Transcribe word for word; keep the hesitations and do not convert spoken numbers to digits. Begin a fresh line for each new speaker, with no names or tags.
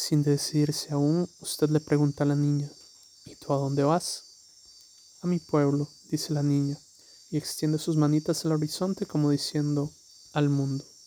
Sin decidirse aún, usted le pregunta a la niña: ¿Y tú a dónde vas? A mi pueblo, dice la niña, y extiende sus manitas al horizonte como diciendo: al mundo.